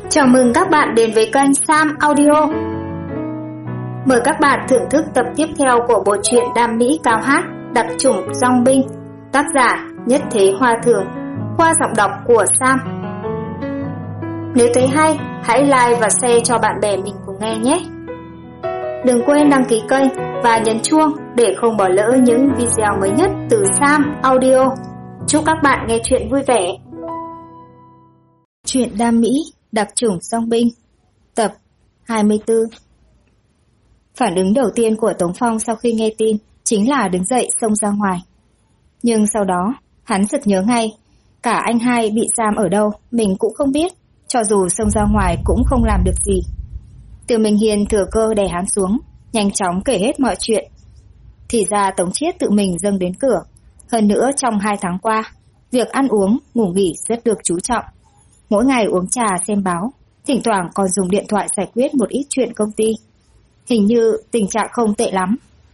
Chào mừng các bạn đến với kênh Sam Audio. Mời các bạn thưởng thức tập tiếp theo của bộ truyện Đam Mỹ Cao Hát, đặc chủng dòng binh, tác giả Nhất Thế Hoa Thường, qua giọng đọc của Sam. Nếu thấy hay, hãy like và share cho bạn bè mình cùng nghe nhé. Đừng quên đăng ký kênh và nhấn chuông để không bỏ lỡ những video mới nhất từ Sam Audio. Chúc các bạn nghe chuyện vui vẻ. Truyện Đam Mỹ, đặc chủng dòng binh, tập 24. Phản ứng đầu tiên của Tống Phong sau khi nghe tin chính là đứng dậy xông ra ngoài. Nhưng sau đó, hắn sực nhớ ngay, cả anh hai bị giam ở đâu mình cũng không biết, cho dù xông ra ngoài cũng không làm được gì. Tiêu Minh Hiên thừa cơ đè hắn xuống, nhanh chóng kể hết mọi chuyện. Thì ra Tống Chiết tự mình dâng đến cửa. Hơn nữa trong 2 tháng qua, việc ăn uống, ngủ nghỉ rất được chú trọng. Mỗi ngày uống trà xem báo, thỉnh thoảng còn dùng điện thoại giải quyết một ít chuyện công ty. Hình như tình trạng không tệ lắm.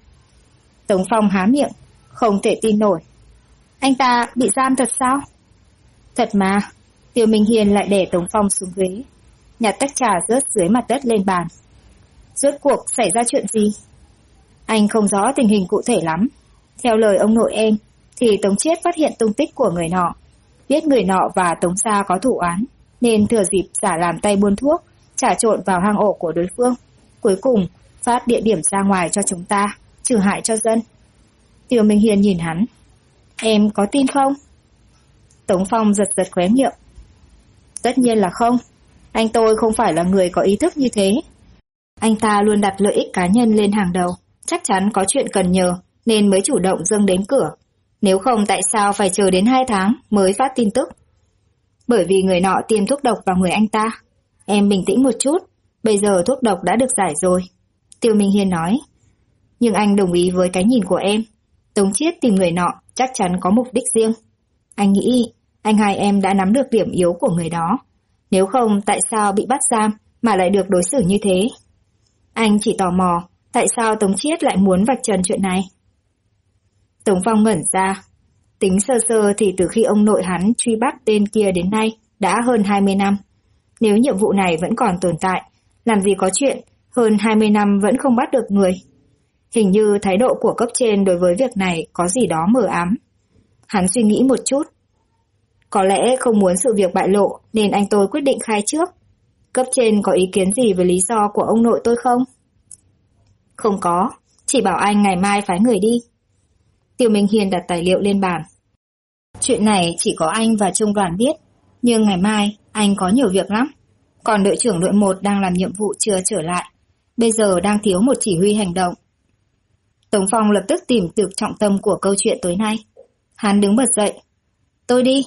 Tống Phong há miệng, không thể tin nổi. Anh ta bị giam thật sao? Thật mà. Tiêu Minh Hiên lại đè Tống Phong xuống ghế, nhặt tách trà rớt dưới mặt đất lên bàn. Rốt cuộc xảy ra chuyện gì? Anh không rõ tình hình cụ thể lắm. Theo lời ông nội em, thì Tống Chiết phát hiện tung tích của người nọ, biết người nọ và Tống gia có thủ án, nên thừa dịp giả làm tay buôn thuốc, trà trộn vào hang ổ của đối phương. Cuối cùng, phát địa điểm ra ngoài cho chúng ta, trừ hại cho dân. Tiêu Minh Hiên nhìn hắn. Em có tin không? Tống Phong giật giật khóe miệng. Tất nhiên là không. Anh tôi không phải là người có ý thức như thế. Anh ta luôn đặt lợi ích cá nhân lên hàng đầu, chắc chắn có chuyện cần nhờ, nên mới chủ động dâng đến cửa. Nếu không tại sao phải chờ đến 2 tháng mới phát tin tức? Bởi vì người nọ tiêm thuốc độc vào người anh ta. Em bình tĩnh một chút, bây giờ thuốc độc đã được giải rồi. Tiêu Minh Hiên nói. Nhưng anh đồng ý với cái nhìn của em. Tống Chiết tìm người nọ chắc chắn có mục đích riêng. Anh nghĩ anh hai em đã nắm được điểm yếu của người đó. Nếu không tại sao bị bắt giam mà lại được đối xử như thế? Anh chỉ tò mò tại sao Tống Chiết lại muốn vạch trần chuyện này. Tống Phong ngẩn ra. Tính sơ sơ thì từ khi ông nội hắn truy bắt tên kia đến nay đã hơn 20 năm. Nếu nhiệm vụ này vẫn còn tồn tại, làm gì có chuyện hơn 20 năm vẫn không bắt được người. Hình như thái độ của cấp trên đối với việc này có gì đó mờ ám. Hắn suy nghĩ một chút. Có lẽ không muốn sự việc bại lộ nên anh tôi quyết định khai trước. Cấp trên có ý kiến gì về lý do của ông nội tôi không? Không có, chỉ bảo anh ngày mai phái người đi. Tiêu Minh Hiên đặt tài liệu lên bàn. Chuyện này chỉ có anh và trung đoàn biết, nhưng ngày mai anh có nhiều việc lắm. Còn đội trưởng đội 1 đang làm nhiệm vụ chưa trở lại, bây giờ đang thiếu một chỉ huy hành động. Tống Phong lập tức tìm được trọng tâm của câu chuyện tối nay. Hắn đứng bật dậy. Tôi đi.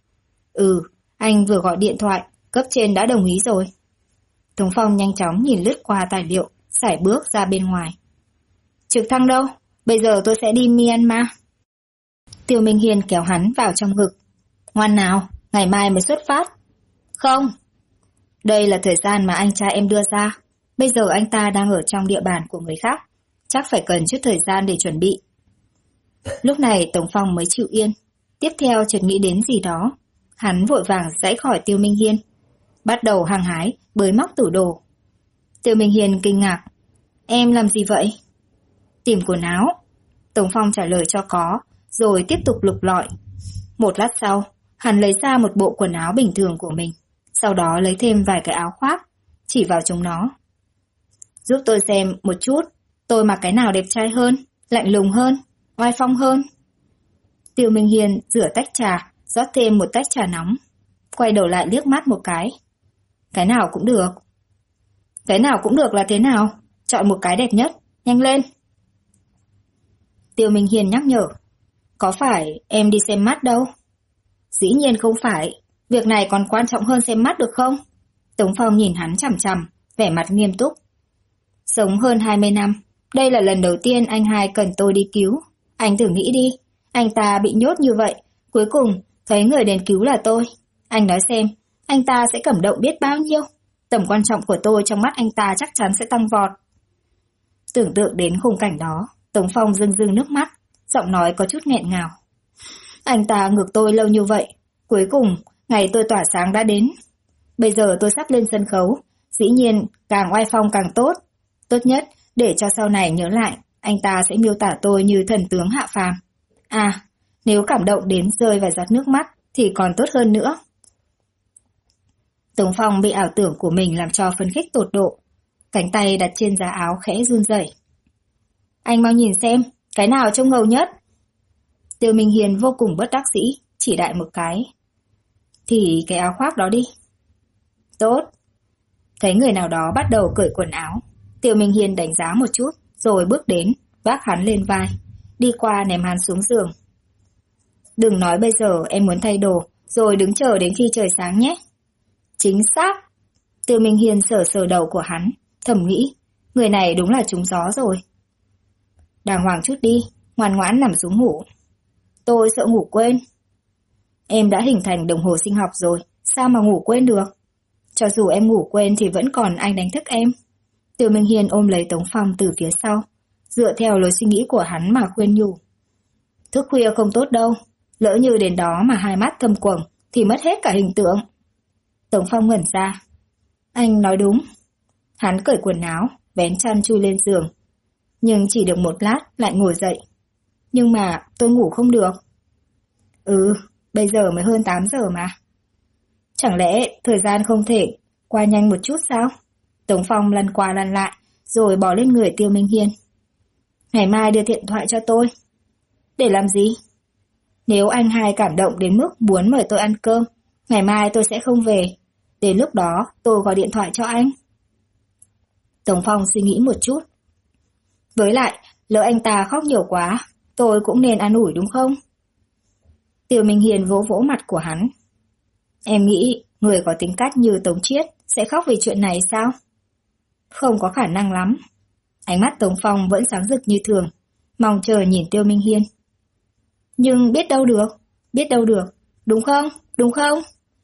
Anh vừa gọi điện thoại, cấp trên đã đồng ý rồi. Tống Phong nhanh chóng nhìn lướt qua tài liệu, sải bước ra bên ngoài. Trực thăng đâu? Bây giờ tôi sẽ đi Myanmar. Tiêu Minh Hiên kéo hắn vào trong ngực. Ngoan nào, ngày mai mới xuất phát. Không. Đây là thời gian mà anh trai em đưa ra. Bây giờ anh ta đang ở trong địa bàn của người khác. Chắc phải cần chút thời gian để chuẩn bị. Lúc này Tống Phong mới chịu yên. Tiếp theo chợt nghĩ đến gì đó. Hắn vội vàng giãy khỏi Tiêu Minh Hiên. Bắt đầu hăng hái, bới móc tủ đồ. Tiêu Minh Hiên kinh ngạc. Em làm gì vậy? Tìm quần áo. Tống Phong trả lời cho có, rồi tiếp tục lục lọi. Một lát sau, hắn lấy ra một bộ quần áo bình thường của mình. Sau đó lấy thêm vài cái áo khoác, chỉ vào chúng nó. Giúp tôi xem một chút, tôi mặc cái nào đẹp trai hơn, lạnh lùng hơn, oai phong hơn. Tiêu Minh Hiên rửa tách trà, rót thêm một tách trà nóng. Quay đầu lại liếc mắt một cái. Cái nào cũng được. Cái nào cũng được là thế nào? Chọn một cái đẹp nhất, nhanh lên. Tiêu Minh Hiên nhắc nhở. Có phải em đi xem mắt đâu? Dĩ nhiên không phải. Việc này còn quan trọng hơn xem mắt được không? Tống Phong nhìn hắn chằm chằm, vẻ mặt nghiêm túc. Sống hơn 20 năm, đây là lần đầu tiên anh hai cần tôi đi cứu. Anh thử nghĩ đi, anh ta bị nhốt như vậy, cuối cùng thấy người đến cứu là tôi. Anh nói xem, anh ta sẽ cảm động biết bao nhiêu. Tầm quan trọng của tôi trong mắt anh ta chắc chắn sẽ tăng vọt. Tưởng tượng đến khung cảnh đó, Tống Phong rưng rưng nước mắt, giọng nói có chút nghẹn ngào. Anh ta ngược tôi lâu như vậy, cuối cùng ngày tôi tỏa sáng đã đến. Bây giờ tôi sắp lên sân khấu, dĩ nhiên càng oai phong càng tốt. Tốt nhất, để cho sau này nhớ lại, anh ta sẽ miêu tả tôi như thần tướng hạ phàm. À, nếu cảm động đến rơi vài giọt nước mắt thì còn tốt hơn nữa. Tống Phong bị ảo tưởng của mình làm cho phấn khích tột độ. Cánh tay đặt trên giá áo khẽ run rẩy. Anh mau nhìn xem, cái nào trông ngầu nhất? Tiêu Minh Hiền vô cùng bất đắc dĩ, chỉ đại một cái. Thì cái áo khoác đó đi. Tốt. Thấy người nào đó bắt đầu cởi quần áo. Tiêu Minh Hiền đánh giá một chút, rồi bước đến, vác hắn lên vai, đi qua ném hắn xuống giường. Đừng nói bây giờ em muốn thay đồ, rồi đứng chờ đến khi trời sáng nhé. Chính xác. Tiêu Minh Hiền sờ sờ đầu của hắn, thầm nghĩ, người này đúng là trúng gió rồi. Đàng hoàng chút đi, ngoan ngoãn nằm xuống ngủ. Tôi sợ ngủ quên. Em đã hình thành đồng hồ sinh học rồi, sao mà ngủ quên được? Cho dù em ngủ quên thì vẫn còn anh đánh thức em. Tiêu Minh Hiền ôm lấy Tống Phong từ phía sau, dựa theo lối suy nghĩ của hắn mà khuyên nhủ. Thức khuya không tốt đâu, lỡ như đến đó mà hai mắt thâm quầng thì mất hết cả hình tượng. Tống Phong ngẩn ra. Anh nói đúng. Hắn cởi quần áo, vén chăn chui lên giường. Nhưng chỉ được một lát lại ngồi dậy. Nhưng mà tôi ngủ không được. Bây giờ mới hơn 8 giờ mà. Chẳng lẽ thời gian không thể qua nhanh một chút sao? Tống Phong lăn qua lăn lại, rồi bỏ lên người Tiêu Minh Hiên. Ngày mai đưa điện thoại cho tôi. Để làm gì? Nếu anh hai cảm động đến mức muốn mời tôi ăn cơm, ngày mai tôi sẽ không về. Đến lúc đó tôi gọi điện thoại cho anh. Tống Phong suy nghĩ một chút. Với lại, lỡ anh ta khóc nhiều quá, tôi cũng nên an ủi đúng không? Tiêu Minh Hiền vỗ vỗ mặt của hắn. Em nghĩ người có tính cách như Tống Chiết sẽ khóc vì chuyện này sao? Không có khả năng lắm. Ánh mắt Tống Phong vẫn sáng rực như thường, mong chờ nhìn Tiêu Minh Hiên. Nhưng biết đâu được, đúng không?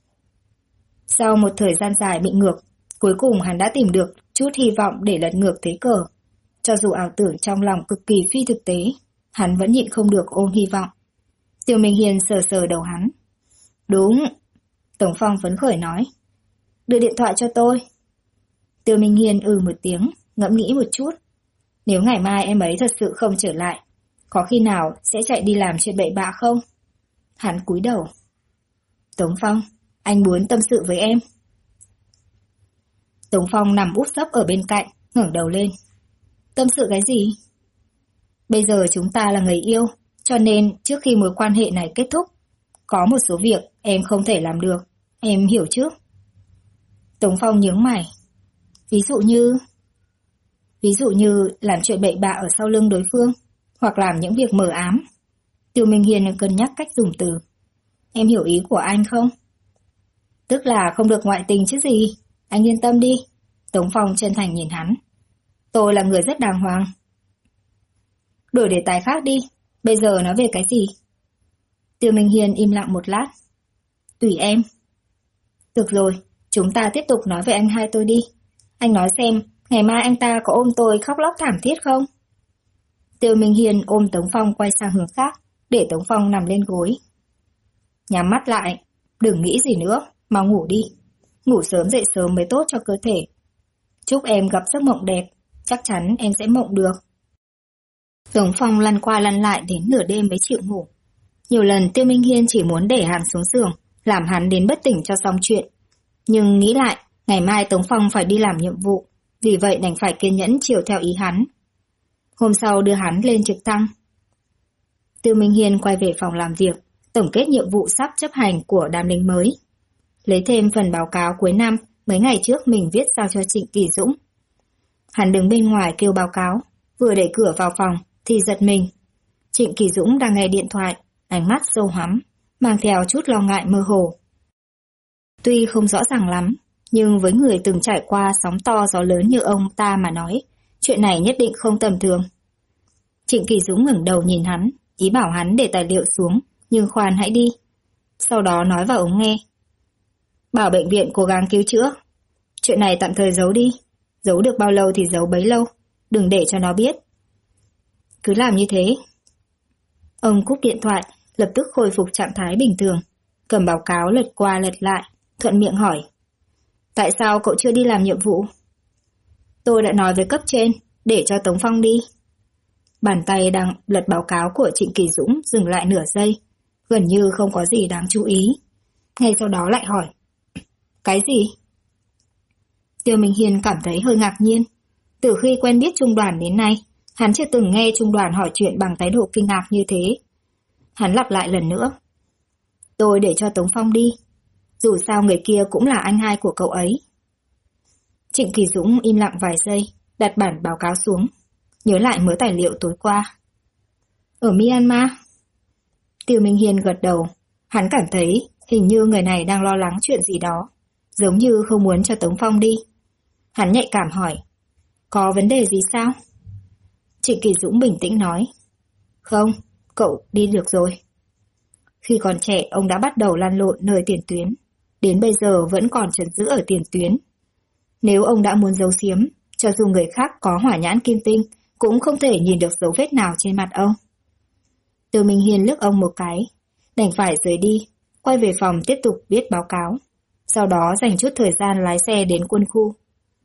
Sau một thời gian dài bị ngược, cuối cùng hắn đã tìm được chút hy vọng để lật ngược thế cờ. Cho dù ảo tưởng trong lòng cực kỳ phi thực tế, hắn vẫn nhịn không được ôm hy vọng. Tiêu Minh Hiền sờ sờ đầu hắn. Đúng. Tống Phong phấn khởi nói. Đưa điện thoại cho tôi. Tiêu Minh Hiền một tiếng, ngẫm nghĩ một chút. Nếu ngày mai em ấy thật sự không trở lại, có khi nào sẽ chạy đi làm chuyện bậy bạ không? Hắn cúi đầu. Tống Phong, anh muốn tâm sự với em. Tống Phong nằm úp sấp ở bên cạnh, ngẩng đầu lên. Tâm sự cái gì? Bây giờ chúng ta là người yêu, cho nên trước khi mối quan hệ này kết thúc, có một số việc em không thể làm được, em hiểu chứ? Tống Phong nhướng mày. Ví dụ như làm chuyện bậy bạ ở sau lưng đối phương, hoặc làm những việc mờ ám. Tiêu Minh Hiền cân nhắc cách dùng từ. Em hiểu ý của anh không? Tức là không được ngoại tình chứ gì. Anh yên tâm đi. Tống Phong chân thành nhìn hắn. Tôi là người rất đàng hoàng. Đổi đề tài khác đi. Bây giờ nói về cái gì? Tiêu Minh Hiền im lặng một lát. Tùy em. Được rồi, chúng ta tiếp tục nói về anh hai tôi đi. Anh nói xem, ngày mai anh ta có ôm tôi khóc lóc thảm thiết không? Tiêu Minh Hiền ôm Tống Phong quay sang hướng khác, để Tống Phong nằm lên gối. Nhắm mắt lại, đừng nghĩ gì nữa, mau ngủ đi. Ngủ sớm dậy sớm mới tốt cho cơ thể. Chúc em gặp giấc mộng đẹp, chắc chắn em sẽ mộng được. Tống Phong lăn qua lăn lại đến nửa đêm mới chịu ngủ. Nhiều lần Tiêu Minh Hiên chỉ muốn để hắn xuống giường, làm hắn đến bất tỉnh cho xong chuyện. Nhưng nghĩ lại, ngày mai Tống Phong phải đi làm nhiệm vụ, vì vậy đành phải kiên nhẫn chiều theo ý hắn. Hôm sau đưa hắn lên trực thăng. Tiêu Minh Hiên quay về phòng làm việc, tổng kết nhiệm vụ sắp chấp hành của đám lính mới. Lấy thêm phần báo cáo cuối năm mấy ngày trước mình viết giao cho Trịnh Kỳ Dũng. Hắn đứng bên ngoài kêu báo cáo, vừa đẩy cửa vào phòng thì giật mình. Trịnh Kỳ Dũng đang nghe điện thoại, ánh mắt sâu hoắm, mang theo chút lo ngại mơ hồ. Tuy không rõ ràng lắm, nhưng với người từng trải qua sóng to gió lớn như ông ta mà nói, chuyện này nhất định không tầm thường. Trịnh Kỳ Dũng ngẩng đầu nhìn hắn, ý bảo hắn để tài liệu xuống, nhưng khoan hãy đi. Sau đó nói vào ống nghe. Bảo bệnh viện cố gắng cứu chữa. Chuyện này tạm thời giấu đi. Giấu được bao lâu thì giấu bấy lâu. Đừng để cho nó biết. Cứ làm như thế. Ông cúp điện thoại, lập tức khôi phục trạng thái bình thường. Cầm báo cáo lật qua lật lại, thuận miệng hỏi. Tại sao cậu chưa đi làm nhiệm vụ? Tôi đã nói với cấp trên, để cho Tống Phong đi. Bàn tay đang lật báo cáo của Trịnh Kỳ Dũng dừng lại nửa giây, gần như không có gì đáng chú ý. Ngay sau đó lại hỏi. Cái gì? Tiêu Minh Hiên cảm thấy hơi ngạc nhiên. Từ khi quen biết trung đoàn đến nay, hắn chưa từng nghe trung đoàn hỏi chuyện bằng thái độ kinh ngạc như thế. Hắn lặp lại lần nữa. Tôi để cho Tống Phong đi. Dù sao người kia cũng là anh hai của cậu ấy. Trịnh Kỳ Dũng im lặng vài giây, đặt bản báo cáo xuống, nhớ lại mớ tài liệu tối qua. Ở Myanmar? Tiêu Minh Hiên gật đầu. Hắn cảm thấy hình như người này đang lo lắng chuyện gì đó, giống như không muốn cho Tống Phong đi. Hắn nhạy cảm hỏi. Có vấn đề gì sao? Trịnh Kỳ Dũng bình tĩnh nói. Không, cậu đi được rồi. Khi còn trẻ ông đã bắt đầu lăn lộn nơi tiền tuyến, đến bây giờ vẫn còn chấn giữ ở tiền tuyến. Nếu ông đã muốn giấu giếm, cho dù người khác có hỏa nhãn kim tinh, cũng không thể nhìn được dấu vết nào trên mặt ông. Tiêu Minh Hiên liếc ông một cái, đành phải rời đi, quay về phòng tiếp tục viết báo cáo. Sau đó dành chút thời gian lái xe đến quân khu.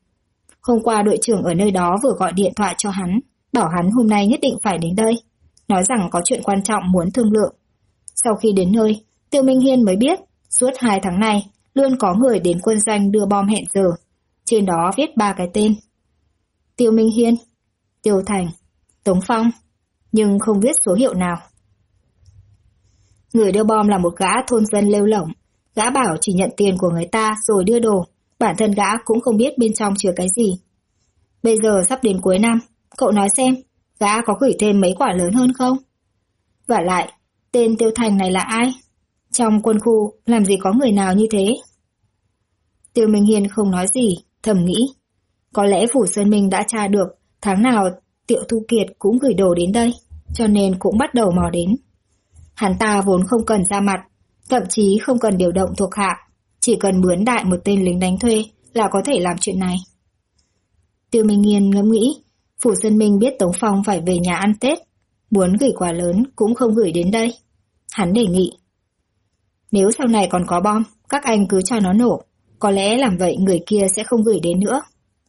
Hôm qua đội trưởng ở nơi đó vừa gọi điện thoại cho hắn, bảo hắn hôm nay nhất định phải đến đây, nói rằng có chuyện quan trọng muốn thương lượng. Sau khi đến nơi, Tiêu Minh Hiên mới biết, suốt 2 tháng này, luôn có người đến quân doanh đưa bom hẹn giờ. Trên đó viết 3 cái tên. Tiêu Minh Hiên, Tiêu Thành, Tống Phong, nhưng không viết số hiệu nào. Người đưa bom là một gã thôn dân lêu lổng. Gã bảo chỉ nhận tiền của người ta rồi đưa đồ, bản thân gã cũng không biết bên trong chứa cái gì. Bây giờ sắp đến cuối năm, cậu nói xem, gã có gửi thêm mấy quả lớn hơn không? Vả lại, tên Tiêu Thành này là ai? Trong quân khu làm gì có người nào như thế? Tiêu Minh Hiên không nói gì, thầm nghĩ. Có lẽ Phủ Sơn Minh đã tra được tháng nào Tiệu Thu Kiệt cũng gửi đồ đến đây, cho nên cũng bắt đầu mò đến. Hắn ta vốn không cần ra mặt, thậm chí không cần điều động thuộc hạ, chỉ cần mướn đại một tên lính đánh thuê là có thể làm chuyện này. Tiêu Minh Hiên ngẫm nghĩ, Phủ Sơn Minh biết Tống Phong phải về nhà ăn Tết, muốn gửi quà lớn cũng không gửi đến đây. Hắn đề nghị. Nếu sau này còn có bom, các anh cứ cho nó nổ, có lẽ làm vậy người kia sẽ không gửi đến nữa.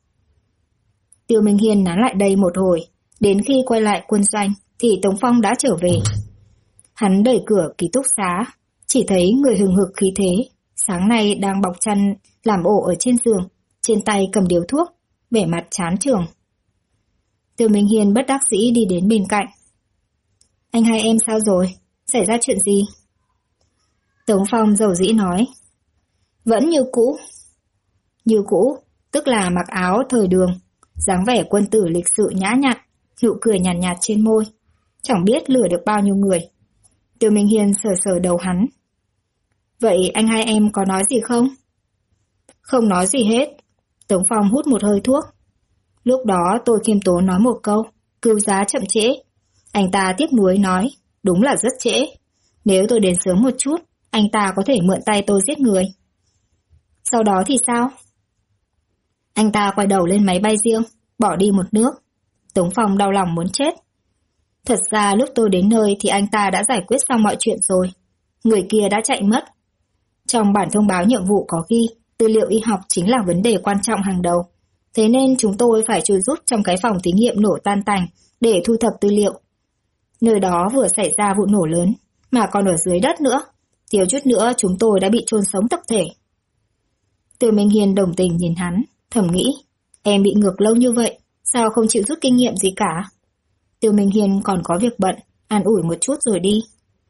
Tiêu Minh Hiên nán lại đây một hồi, đến khi quay lại quân doanh thì Tống Phong đã trở về. Hắn đẩy cửa ký túc xá, chỉ thấy người hừng hực khí thế, sáng nay đang bọc chăn làm ổ ở trên giường, trên tay cầm điếu thuốc, vẻ mặt chán chường. Tiêu Minh Hiên bất đắc dĩ đi đến bên cạnh. Anh hai em sao rồi? Xảy ra chuyện gì? Tống Phong dầu dĩ nói. Vẫn như cũ. Như cũ, tức là mặc áo thời đường, dáng vẻ quân tử lịch sự nhã nhặn, nụ cười nhàn nhạt trên môi. Chẳng biết lừa được bao nhiêu người. Tiêu Minh Hiên sờ sờ đầu hắn. Vậy anh hai em có nói gì không? Không nói gì hết. Tống Phong hút một hơi thuốc. Lúc đó tôi khiêm tốn nói một câu, cứu giá chậm trễ. Anh ta tiếc nuối nói, đúng là rất trễ. Nếu tôi đến sớm một chút, anh ta có thể mượn tay tôi giết người. Sau đó thì sao? Anh ta quay đầu lên máy bay riêng, bỏ đi một nước. Tống Phong đau lòng muốn chết. Thật ra lúc tôi đến nơi thì anh ta đã giải quyết xong mọi chuyện rồi. Người kia đã chạy mất. Trong bản thông báo nhiệm vụ có ghi, tư liệu y học chính là vấn đề quan trọng hàng đầu. Thế nên chúng tôi phải chui rút trong cái phòng thí nghiệm nổ tan tành để thu thập tư liệu. Nơi đó vừa xảy ra vụ nổ lớn, mà còn ở dưới đất nữa. Thiếu chút nữa chúng tôi đã bị chôn sống tập thể. Tiêu Minh Hiên đồng tình nhìn hắn, thầm nghĩ, em bị ngược lâu như vậy, sao không chịu rút kinh nghiệm gì cả? Tiêu Minh Hiên còn có việc bận, an ủi một chút rồi đi.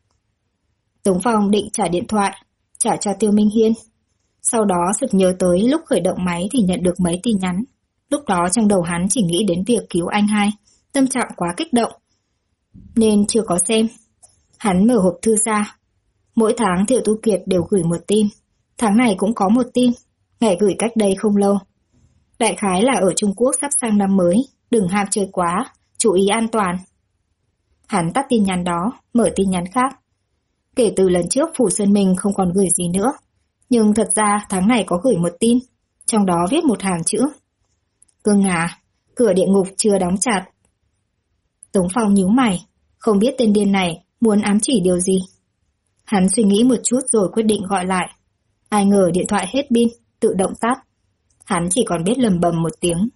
Tống Phong định trả điện thoại, trả cho Tiêu Minh Hiên. Sau đó sực nhớ tới lúc khởi động máy thì nhận được mấy tin nhắn. Lúc đó trong đầu hắn chỉ nghĩ đến việc cứu anh hai, tâm trạng quá kích động, nên chưa có xem. Hắn mở hộp thư ra. Mỗi tháng Thiệu Tu Kiệt đều gửi một tin. Tháng này cũng có một tin, ngày gửi cách đây không lâu. Đại khái là ở Trung Quốc sắp sang năm mới, đừng ham chơi quá, chú ý an toàn. Hắn tắt tin nhắn đó, mở tin nhắn khác. Kể từ lần trước Phủ Sơn Minh không còn gửi gì nữa. Nhưng thật ra tháng này có gửi một tin, trong đó viết một hàng chữ. Cưng à, cửa địa ngục chưa đóng chặt. Tống Phong nhíu mày, không biết tên điên này muốn ám chỉ điều gì. Hắn suy nghĩ một chút rồi quyết định gọi lại. Ai ngờ điện thoại hết pin, tự động tắt. hắn chỉ còn biết lầm bầm một tiếng.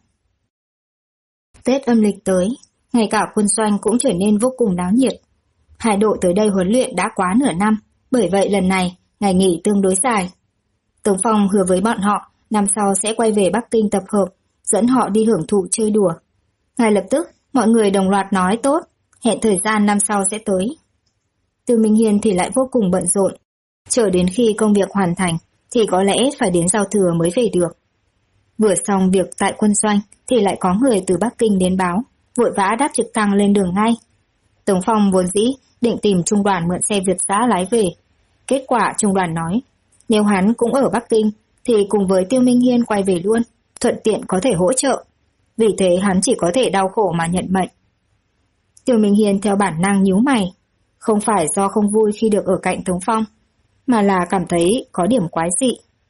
Tết âm lịch tới, ngay cả quân doanh cũng trở nên vô cùng náo nhiệt. Hai đội tới đây huấn luyện đã quá nửa năm, bởi vậy lần này, ngày nghỉ tương đối dài. Tống Phong hứa với bọn họ, năm sau sẽ quay về Bắc Kinh tập hợp, dẫn họ đi hưởng thụ chơi đùa. Ngay lập tức, mọi người đồng loạt nói tốt, hẹn thời gian năm sau sẽ tới. Tiêu Minh Hiên thì lại vô cùng bận rộn. Chờ đến khi công việc hoàn thành, thì có lẽ phải đến giao thừa mới về được. Vừa xong việc tại quân doanh, thì lại có người từ Bắc Kinh đến báo, vội vã đáp trực thăng lên đường ngay. Tống Phong vốn dĩ định tìm trung đoàn mượn xe Việt giã lái về. Kết quả trung đoàn nói, nếu hắn cũng ở Bắc Kinh, thì cùng với Tiêu Minh Hiên quay về luôn, thuận tiện có thể hỗ trợ. Vì thế hắn chỉ có thể đau khổ mà nhận mệnh. Tiêu Minh Hiên theo bản năng nhíu mày, không phải do không vui khi được ở cạnh Tống Phong, mà là cảm thấy có điểm quái dị.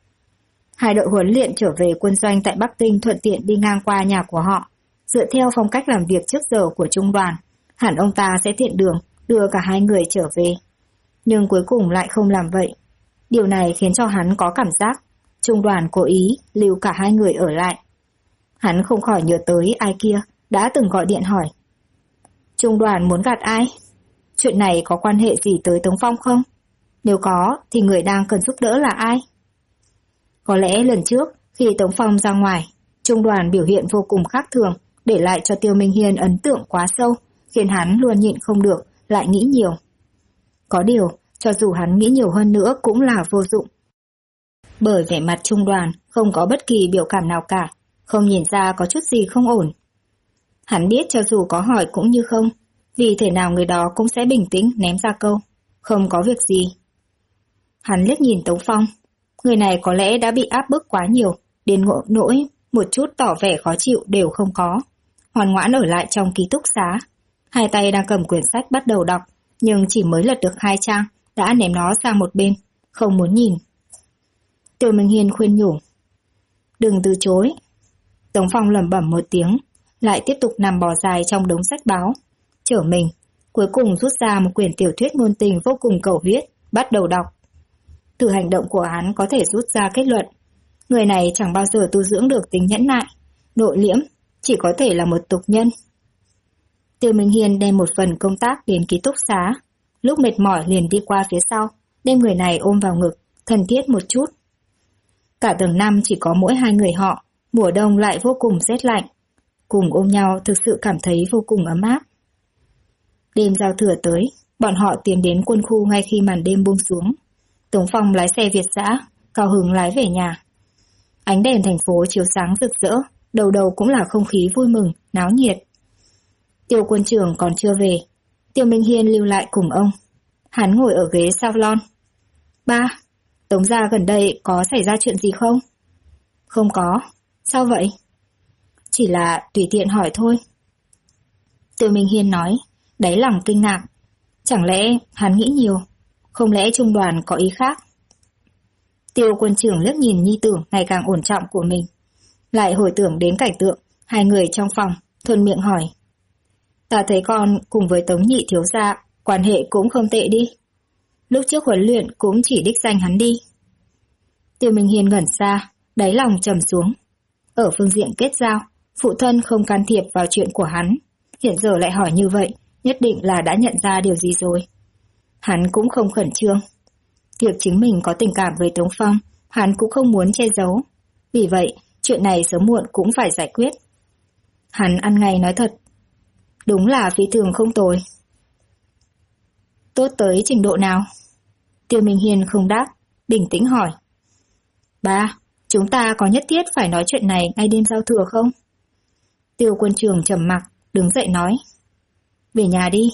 Hai đội huấn luyện trở về quân doanh tại Bắc Kinh thuận tiện đi ngang qua nhà của họ. Dựa theo phong cách làm việc trước giờ của trung đoàn, hẳn ông ta sẽ tiện đường đưa cả hai người trở về. Nhưng cuối cùng lại không làm vậy. Điều này khiến cho hắn có cảm giác trung đoàn cố ý lưu cả hai người ở lại. Hắn không khỏi nhớ tới ai kia đã từng gọi điện hỏi. Trung đoàn muốn gạt ai? Chuyện này có quan hệ gì tới Tống Phong không? Nếu có, thì người đang cần giúp đỡ là ai? Có lẽ lần trước, khi Tống Phong ra ngoài, trung đoàn biểu hiện vô cùng khác thường, để lại cho Tiêu Minh Hiên ấn tượng quá sâu, khiến hắn luôn nhịn không được, lại nghĩ nhiều. Có điều, cho dù hắn nghĩ nhiều hơn nữa cũng là vô dụng. Bởi vẻ mặt trung đoàn không có bất kỳ biểu cảm nào cả, không nhìn ra có chút gì không ổn. Hắn biết cho dù có hỏi cũng như không, vì thể nào người đó cũng sẽ bình tĩnh ném ra câu, không có việc gì. Hắn liếc nhìn Tống Phong, người này có lẽ đã bị áp bức quá nhiều, đến ngộ nỗi một chút tỏ vẻ khó chịu đều không có. Ngoan ngoãn ở lại trong ký túc xá, hai tay đang cầm quyển sách bắt đầu đọc, nhưng chỉ mới lật được 2 trang đã ném nó sang một bên, không muốn nhìn. Tiêu Minh Hiên khuyên nhủ, đừng từ chối. Tống Phong lẩm bẩm một tiếng, lại tiếp tục nằm bò dài trong đống sách báo, trở mình, cuối cùng rút ra một quyển tiểu thuyết ngôn tình vô cùng cầu huyết, bắt đầu đọc. Từ hành động của hắn có thể rút ra kết luận, người này chẳng bao giờ tu dưỡng được tính nhẫn nại, nội liễm, chỉ có thể là một tục nhân. Tiêu Minh Hiên đem một phần công tác đến ký túc xá, lúc mệt mỏi liền đi qua phía sau, đem người này ôm vào ngực, thân thiết một chút. Cả tầng 5 chỉ có mỗi hai người họ, mùa đông lại vô cùng rét lạnh, cùng ôm nhau thực sự cảm thấy vô cùng ấm áp. Đêm giao thừa tới, bọn họ tiến đến quân khu ngay khi màn đêm buông xuống. Tống Phong lái xe Việt dã, cao hứng lái về nhà. Ánh đèn thành phố chiếu sáng rực rỡ, đầu đầu cũng là không khí vui mừng, náo nhiệt. Tiêu quân trưởng còn chưa về, Tiêu Minh Hiên lưu lại cùng ông. Hắn ngồi ở ghế salon. Ba, Tống gia gần đây có xảy ra chuyện gì không? Không có. Sao vậy? Chỉ là tùy tiện hỏi thôi. Tiêu Minh Hiên nói, đáy lòng kinh ngạc. Chẳng lẽ hắn nghĩ nhiều? Không lẽ trung đoàn có ý khác? Tiêu quân trưởng liếc nhìn nhi tử ngày càng ổn trọng của mình, lại hồi tưởng đến cảnh tượng hai người trong phòng, thuận miệng hỏi. Ta thấy con cùng với Tống nhị thiếu gia quan hệ cũng không tệ đi. Lúc trước huấn luyện cũng chỉ đích danh hắn đi. Tiêu Minh Hiên ngẩn ra, đáy lòng trầm xuống. Ở phương diện kết giao, phụ thân không can thiệp vào chuyện của hắn, hiện giờ lại hỏi như vậy, nhất định là đã nhận ra điều gì rồi. Hắn cũng không khẩn trương. Việc chính mình có tình cảm với Tống Phong, hắn cũng không muốn che giấu. Vì vậy, chuyện này sớm muộn cũng phải giải quyết. Hắn ăn ngay nói thật. Đúng là phi thường không tồi. Tốt tới trình độ nào? Tiêu Minh Hiên không đáp, bình tĩnh hỏi. Ba, chúng ta có nhất thiết phải nói chuyện này ngay đêm giao thừa không? Tiêu quân trưởng trầm mặc, đứng dậy nói. Về nhà đi.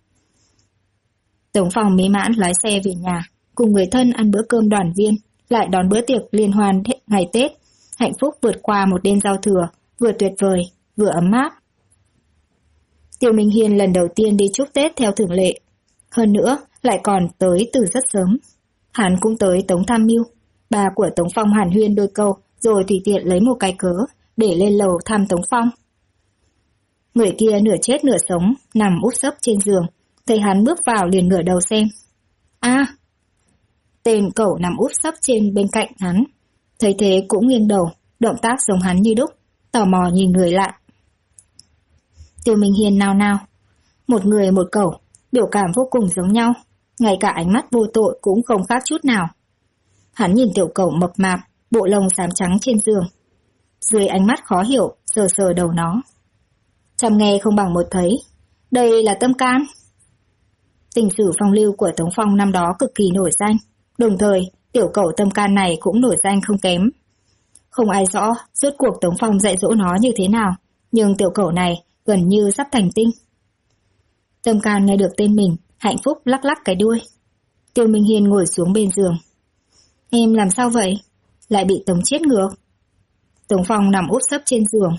Tống Phong mỹ mãn lái xe về nhà, cùng người thân ăn bữa cơm đoàn viên, lại đón bữa tiệc liên hoan ngày Tết, hạnh phúc vượt qua một đêm giao thừa, vừa tuyệt vời, vừa ấm áp. Tiêu Minh Hiên lần đầu tiên đi chúc Tết theo thường lệ, hơn nữa lại còn tới từ rất sớm. Hắn cũng tới Tống tham mưu, bà của Tống Phong hàn huyên đôi câu, rồi tùy tiện lấy một cái cớ để lên lầu thăm Tống Phong. Người kia nửa chết nửa sống, nằm úp sấp trên giường, thấy hắn bước vào liền ngửa đầu xem. A, tên cẩu nằm úp sấp trên bên cạnh hắn, thấy thế cũng nghiêng đầu, động tác giống hắn như đúc, tò mò nhìn người lạ. Tiêu Minh Hiên nao nao, một người một cẩu, biểu cảm vô cùng giống nhau, ngay cả ánh mắt vô tội cũng không khác chút nào. Hắn nhìn tiểu cẩu mập mạp, bộ lông xám trắng trên giường. Dưới ánh mắt khó hiểu, sờ sờ đầu nó. Trăm nghe không bằng một thấy, đây là Tâm Can. Tình sử phong lưu của Tống Phong năm đó cực kỳ nổi danh, đồng thời tiểu cẩu Tâm Can này cũng nổi danh không kém. Không ai rõ rốt cuộc Tống Phong dạy dỗ nó như thế nào, nhưng tiểu cẩu này gần như sắp thành tinh. Tâm Can nghe được tên mình, hạnh phúc lắc lắc cái đuôi. Tiêu Minh Hiên ngồi xuống bên giường. Em làm sao vậy? Lại bị Tống Chiết ngược. Tống Phong nằm úp sấp trên giường.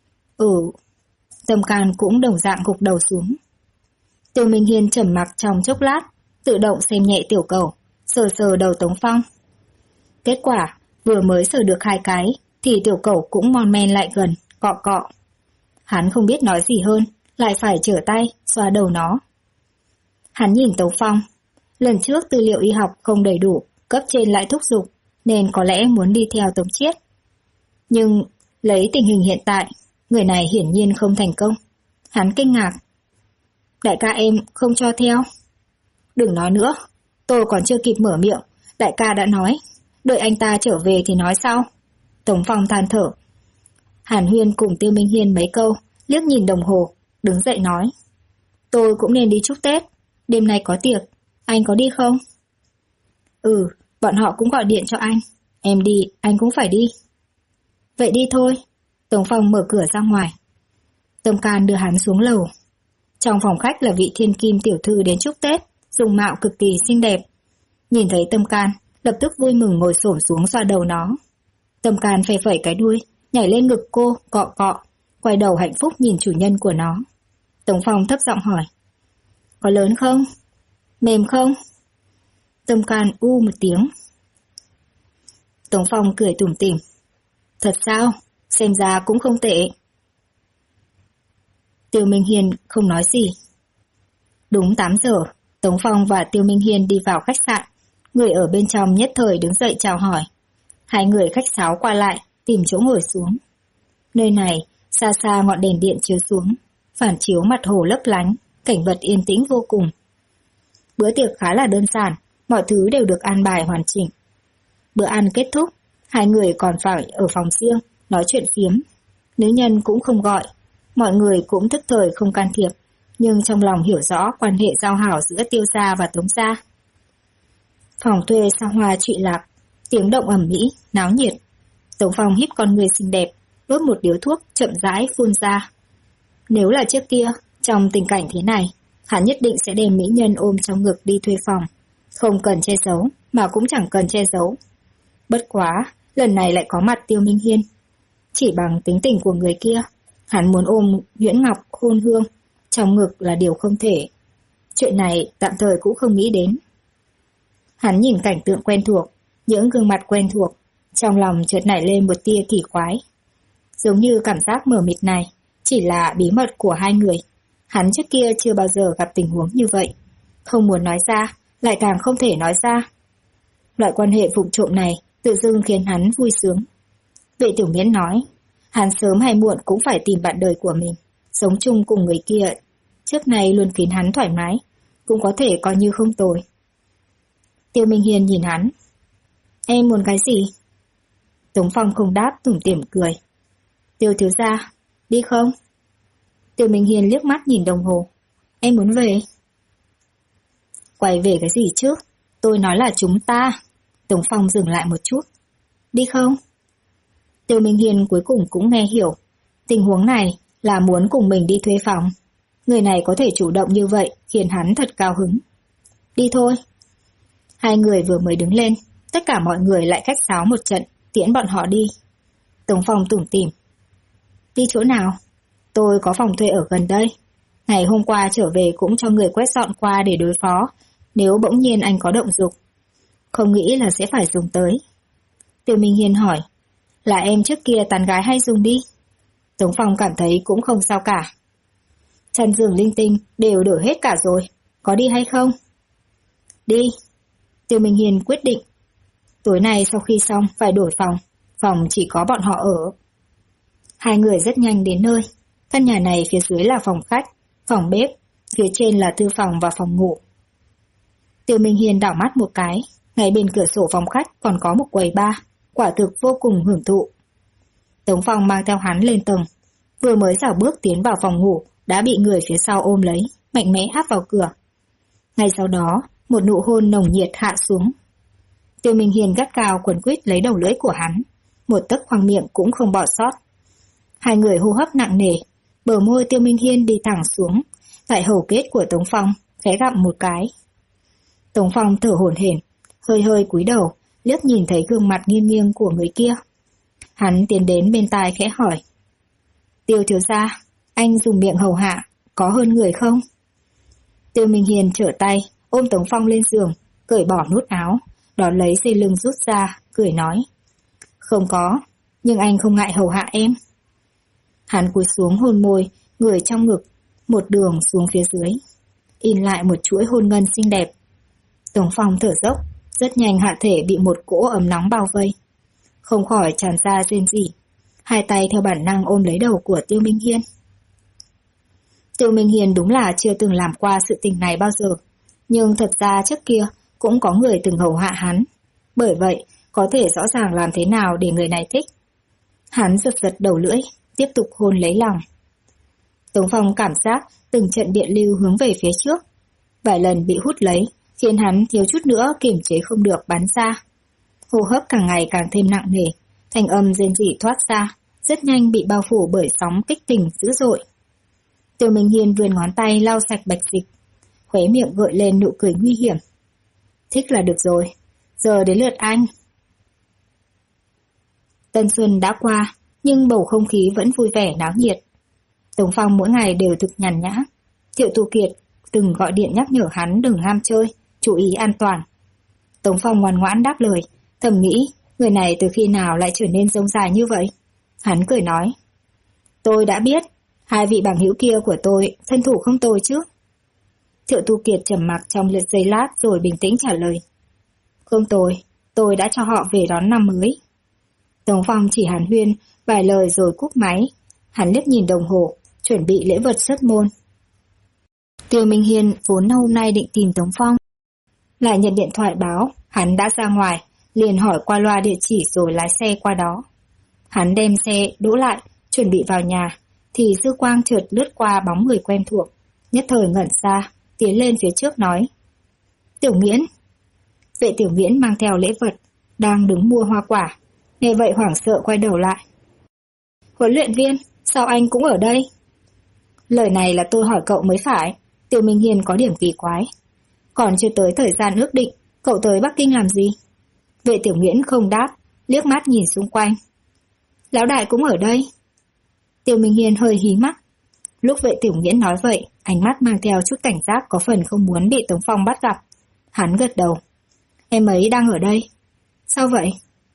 Tâm Can cũng đồng dạng gục đầu xuống. Tiêu Minh Hiên trầm mặc trong chốc lát, tự động xem nhẹ tiểu cẩu, sờ sờ đầu Tống Phong. Kết quả, vừa mới sờ được 2 cái, thì tiểu cẩu cũng mon men lại gần, cọ cọ. Hắn không biết nói gì hơn, lại phải trở tay, xoa đầu nó. Hắn nhìn Tống Phong. Lần trước tư liệu y học không đầy đủ, cấp trên lại thúc giục, nên có lẽ muốn đi theo Tống Chiết. Nhưng, lấy tình hình hiện tại, người này hiển nhiên không thành công. Hắn kinh ngạc. Đại ca em không cho theo. Đừng nói nữa, tôi còn chưa kịp mở miệng, đại ca đã nói, đợi anh ta trở về thì nói sau. Tống Phong than thở. Hàn Huyên cùng Tiêu Minh Hiên mấy câu, liếc nhìn đồng hồ, đứng dậy nói. Tôi cũng nên đi chúc Tết, đêm nay có tiệc, anh có đi không? Bọn họ cũng gọi điện cho anh, em đi, anh cũng phải đi. Vậy đi thôi. Tống Phong mở cửa ra ngoài. Tâm Can đưa hắn xuống lầu. Trong phòng khách là vị thiên kim tiểu thư đến chúc Tết, dùng mạo cực kỳ xinh đẹp. Nhìn thấy Tâm Can, lập tức vui mừng ngồi xổm xuống xoa đầu nó. Tâm Can phẩy phẩy cái đuôi, nhảy lên ngực cô, cọ cọ, quay đầu hạnh phúc nhìn chủ nhân của nó. Tống Phong thấp giọng hỏi. Có lớn không? Mềm không? Tâm Can một tiếng. Tống Phong cười tủm tỉm. Thật sao? Xem ra cũng không tệ. Tiêu Minh Hiên không nói gì. Đúng 8 giờ, Tống Phong và Tiêu Minh Hiên đi vào khách sạn. Người ở bên trong nhất thời đứng dậy chào hỏi. Hai người khách sáo qua lại, tìm chỗ ngồi xuống. Nơi này, xa xa ngọn đèn điện chiếu xuống, phản chiếu mặt hồ lấp lánh, cảnh vật yên tĩnh vô cùng. Bữa tiệc khá là đơn giản, mọi thứ đều được an bài hoàn chỉnh. Bữa ăn kết thúc, hai người còn phải ở phòng riêng, nói chuyện phiếm. Nữ nhân cũng không gọi, mọi người cũng thức thời không can thiệp, nhưng trong lòng hiểu rõ quan hệ giao hảo giữa Tiêu gia và Tống gia. Phòng thuê xa hoa trụy lạc, tiếng động ầm ĩ, náo nhiệt. Tống Phong híp con người xinh đẹp, đốt một điếu thuốc chậm rãi phun ra. Nếu là trước kia, trong tình cảnh thế này, hắn nhất định sẽ đem mỹ nhân ôm trong ngực đi thuê phòng, không cần che giấu, mà cũng chẳng cần che giấu. Bất quá, lần này lại có mặt Tiêu Minh Hiên. Chỉ bằng tính tình của người kia, hắn muốn ôm Nguyễn Ngọc hôn hương, trong ngực là điều không thể. Chuyện này tạm thời cũng không nghĩ đến. Hắn nhìn cảnh tượng quen thuộc, những gương mặt quen thuộc, trong lòng chợt nảy lên một tia kỳ quái. Giống như cảm giác mờ mịt này, chỉ là bí mật của hai người. Hắn trước kia chưa bao giờ gặp tình huống như vậy. Không muốn nói ra, lại càng không thể nói ra. Loại quan hệ vụng trộm này tự dưng khiến hắn vui sướng. Vệ Tiểu Miễn nói, hắn sớm hay muộn cũng phải tìm bạn đời của mình, sống chung cùng người kia. Trước này luôn khiến hắn thoải mái, cũng có thể coi như không tồi. Tiêu Minh Hiên nhìn hắn. Em muốn cái gì? Tống Phong không đáp, tủm tỉm cười. Tiêu thiếu gia, đi không? Tiêu Minh Hiên liếc mắt nhìn đồng hồ. Em muốn về. Quay về cái gì chứ? Tôi nói là chúng ta. Tống Phong dừng lại một chút. Đi không? Tiêu Minh Hiên cuối cùng cũng nghe hiểu. Tình huống này là muốn cùng mình đi thuê phòng. Người này có thể chủ động như vậy khiến hắn thật cao hứng. Đi thôi. Hai người vừa mới đứng lên, tất cả mọi người lại khách sáo một trận, tiễn bọn họ đi. Tống Phong tủm tỉm. Đi chỗ nào? Tôi có phòng thuê ở gần đây. Ngày hôm qua trở về cũng cho người quét dọn qua để đối phó, nếu bỗng nhiên anh có động dục. Không nghĩ là sẽ phải dùng tới. Tiêu Minh Hiên hỏi, là em trước kia tán gái hay dùng đi? Tống Phong cảm thấy cũng không sao cả. Chăn giường linh tinh đều đổi hết cả rồi, có đi hay không? Đi. Tiêu Minh Hiên quyết định. Tối nay sau khi xong phải đổi phòng, phòng chỉ có bọn họ ở. Hai người rất nhanh đến nơi. Căn nhà này phía dưới là phòng khách, phòng bếp, phía trên là thư phòng và phòng ngủ. Tiêu Minh Hiên đảo mắt một cái, ngay bên cửa sổ phòng khách còn có một quầy bar, quả thực vô cùng hưởng thụ. Tống Phong mang theo hắn lên tầng, vừa mới dạo bước tiến vào phòng ngủ đã bị người phía sau ôm lấy, mạnh mẽ áp vào cửa. Ngay sau đó, một nụ hôn nồng nhiệt hạ xuống. Tiêu Minh Hiên gắt gao quấn quýt lấy đầu lưỡi của hắn, một tấc khoang miệng cũng không bỏ sót. Hai người hô hấp nặng nề, bờ môi Tiêu Minh Hiên đi thẳng xuống, tại hầu kết của Tống Phong, khẽ gặm một cái. Tống Phong thở hổn hển, hơi hơi cúi đầu, liếc nhìn thấy gương mặt nghiêng nghiêng của người kia. Hắn tiến đến bên tai khẽ hỏi. Tiêu thiếu gia, anh dùng miệng hầu hạ, có hơn người không? Tiêu Minh Hiên trở tay, ôm Tống Phong lên giường, cởi bỏ nút áo, đón lấy dây lưng rút ra, cười nói. Không có, nhưng anh không ngại hầu hạ em. Hắn cúi xuống hôn môi, người trong ngực, một đường xuống phía dưới, in lại một chuỗi hôn ngân xinh đẹp. Tống Phong thở dốc, rất nhanh hạ thể bị một cỗ ấm nóng bao vây, không khỏi tràn ra rên rỉ. Hai tay theo bản năng ôm lấy đầu của Tiêu Minh Hiên. Tiêu Minh Hiên đúng là chưa từng làm qua sự tình này bao giờ, nhưng thật ra trước kia cũng có người từng hầu hạ hắn, bởi vậy có thể rõ ràng làm thế nào để người này thích. Hắn giật giật đầu lưỡi, tiếp tục hôn lấy lòng. Tống Phong cảm giác từng trận điện lưu hướng về phía trước, vài lần bị hút lấy, khiến hắn thiếu chút nữa kiềm chế không được bắn ra. Hô hấp càng ngày càng thêm nặng nề, thanh âm rên rỉ thoát ra, rất nhanh bị bao phủ bởi sóng kích tình dữ dội. Tiêu Minh Hiên vươn ngón tay lau sạch bạch dịch, khóe miệng gợi lên nụ cười nguy hiểm. Thích là được rồi, giờ đến lượt anh. Tân xuân đã qua, nhưng bầu không khí vẫn vui vẻ náo nhiệt. Tống Phong mỗi ngày đều thực nhàn nhã. Triệu Tu Kiệt từng gọi điện nhắc nhở hắn đừng ham chơi, chú ý an toàn. Tống Phong ngoan ngoãn đáp lời, thầm nghĩ người này từ khi nào lại trở nên rông dài như vậy. Hắn cười nói, tôi đã biết, hai vị bằng hữu kia của tôi thân thủ không tồi chứ. Triệu Tu Kiệt trầm mặc trong lượt giây lát rồi bình tĩnh trả lời, không tồi, tôi đã cho họ về đón năm mới. Tống Phong chỉ hàn huyên vài lời rồi cúp máy. Hắn liếc nhìn đồng hồ, chuẩn bị lễ vật xuất môn. Tiêu Minh Hiên vốn hôm nay định tìm Tống Phong, lại nhận điện thoại báo hắn đã ra ngoài, liền hỏi qua loa địa chỉ rồi lái xe qua đó. Hắn đem xe đỗ lại, chuẩn bị vào nhà, thì dư quang chợt lướt qua bóng người quen thuộc, nhất thời ngẩn ra, tiến lên phía trước nói, Tiểu Nghiễn. Vệ Tiểu Nghiễn mang theo lễ vật, đang đứng mua hoa quả, nghe vậy hoảng sợ quay đầu lại. Huấn luyện viên, sao anh cũng ở đây? Lời này là tôi hỏi cậu mới phải. Tiêu Minh Hiên có điểm kỳ quái. Còn chưa tới thời gian ước định, cậu tới Bắc Kinh làm gì? Vệ Tiểu Nghiễn không đáp, liếc mắt nhìn xung quanh. Lão đại cũng ở đây. Tiêu Minh Hiên hơi hí mắt. Lúc Vệ Tiểu Nghiễn nói vậy, ánh mắt mang theo chút cảnh giác, có phần không muốn bị Tống Phong bắt gặp. Hắn gật đầu. Em ấy đang ở đây. Sao vậy?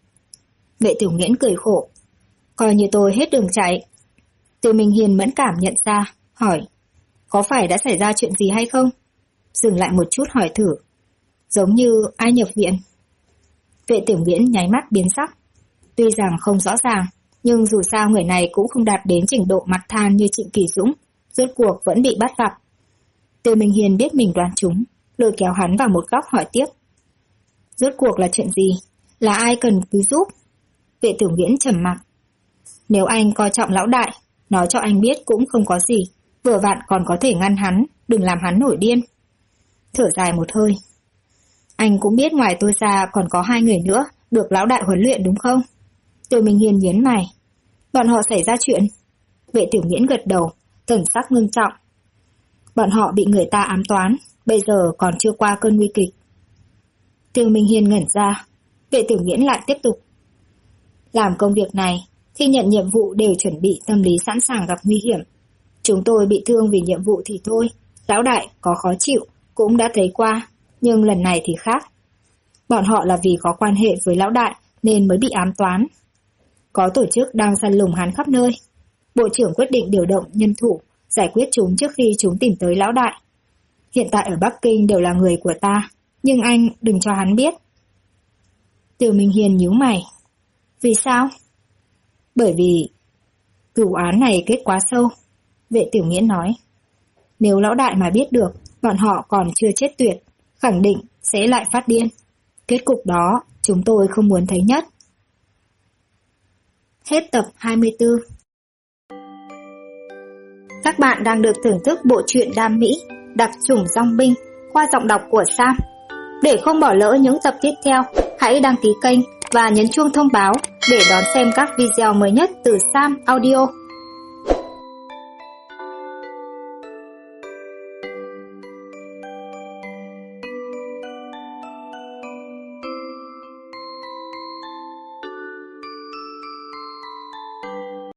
Vệ Tiểu Nghiễn cười khổ. Coi như tôi hết đường chạy. Tiêu Minh Hiên mẫn cảm nhận ra, hỏi, có phải đã xảy ra chuyện gì hay không? Dừng lại một chút hỏi thử, giống như ai nhập viện. Vệ Tiểu Nghiễn nháy mắt biến sắc. Tuy rằng không rõ ràng, nhưng dù sao người này cũng không đạt đến trình độ mặt than như Trịnh Kỳ Dũng, rốt cuộc vẫn bị bắt gặp. Tiêu Minh Hiên biết mình đoán trúng, lôi kéo hắn vào một góc hỏi tiếp. Rốt cuộc là chuyện gì? Là ai cần cứu giúp? Vệ Tiểu Nghiễn trầm mặc. Nếu anh coi trọng lão đại, nói cho anh biết cũng không có gì, vừa vặn còn có thể ngăn hắn, đừng làm hắn nổi điên. Thở dài một hơi. Anh cũng biết ngoài tôi ra còn có hai người nữa được lão đại huấn luyện đúng không? Tiêu Minh Hiên nhớn mày. Bọn họ xảy ra chuyện? Vệ Tiểu Nghiễn gật đầu, thần sắc ngưng trọng. Bọn họ bị người ta ám toán, bây giờ còn chưa qua cơn nguy kịch. Tiêu Minh Hiên ngẩn ra. Vệ Tiểu Nghiễn lại tiếp tục. Làm công việc này, khi nhận nhiệm vụ đều chuẩn bị tâm lý sẵn sàng gặp nguy hiểm. Chúng tôi bị thương vì nhiệm vụ thì thôi, lão đại có khó chịu cũng đã thấy qua, nhưng lần này thì khác. Bọn họ là vì có quan hệ với lão đại nên mới bị ám toán. Có tổ chức đang săn lùng hắn khắp nơi. Bộ trưởng quyết định điều động nhân thủ, giải quyết chúng trước khi chúng tìm tới lão đại. Hiện tại ở Bắc Kinh đều là người của ta, nhưng anh đừng cho hắn biết. Tiêu Minh Hiên nhíu mày. Vì sao? Bởi vì cửu án này kết quá sâu, Vệ Tiểu Nghĩa nói. Nếu lão đại mà biết được, bọn họ còn chưa chết tuyệt, khẳng định sẽ lại phát điên. Kết cục đó, chúng tôi không muốn thấy nhất. Hết tập 24. Các bạn đang được thưởng thức bộ truyện Đam Mỹ, Đặc chủng dòng binh, qua giọng đọc của Sam. Để không bỏ lỡ những tập tiếp theo, hãy đăng ký kênh và nhấn chuông thông báo để đón xem các video mới nhất từ Sam Audio.